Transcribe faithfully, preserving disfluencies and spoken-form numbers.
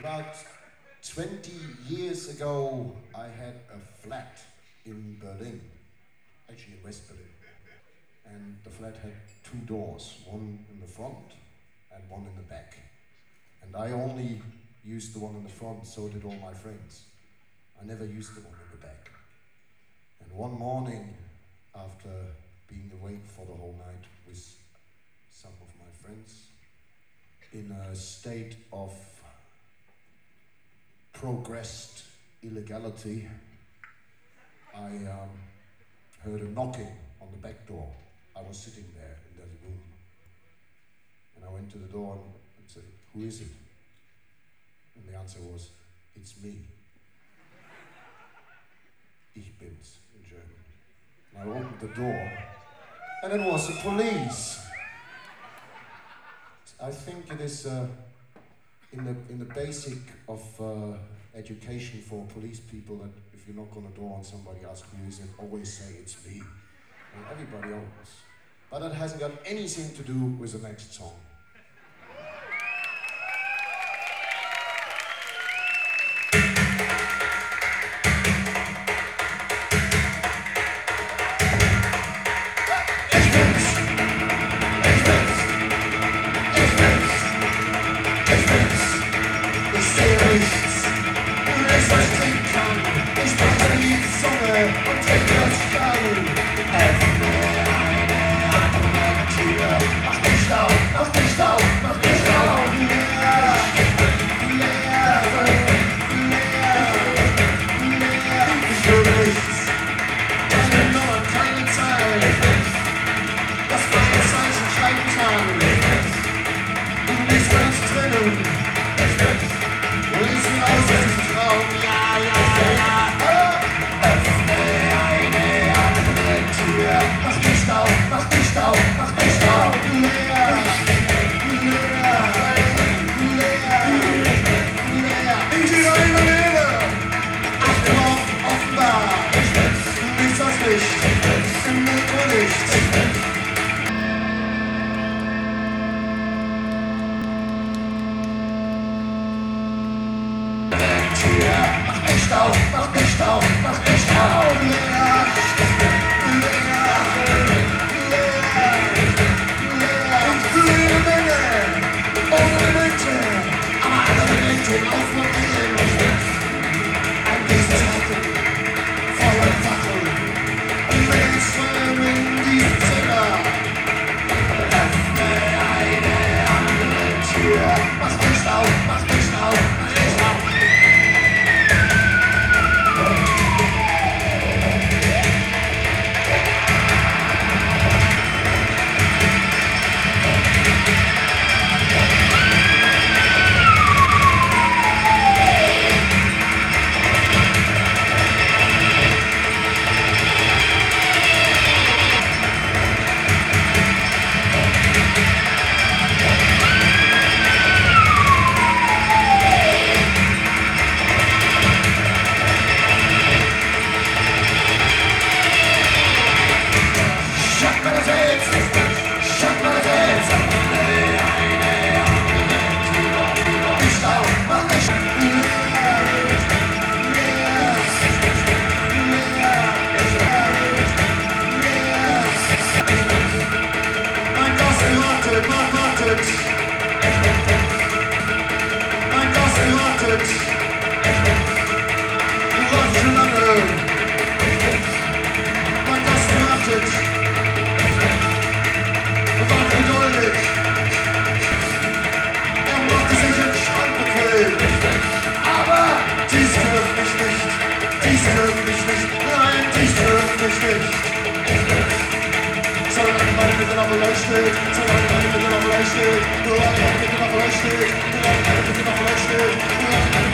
About twenty years ago, I had a flat in Berlin, actually in West Berlin. And the flat had two doors, one in the front and one in the back. And I only used the one in the front, so did all my friends. I never used the one in the back. And one morning, after being awake for the whole night with some of my friends, in a state of progressed illegality, I um, heard a knocking on the back door. I was sitting there in that room. And I went to the door and, and said, "Who is it?" And the answer was, "It's me." Ich bin's in German. And I opened the door, and it was the police. I think it is uh, in the in the basic of uh, education for police people that if you knock on the door and somebody asks who is it, always say it's me. And everybody always. But that hasn't got anything to do with the next song. Steht, nur eine Minute noch steht, nur eine Minute noch steht, nur eine Minute noch steht.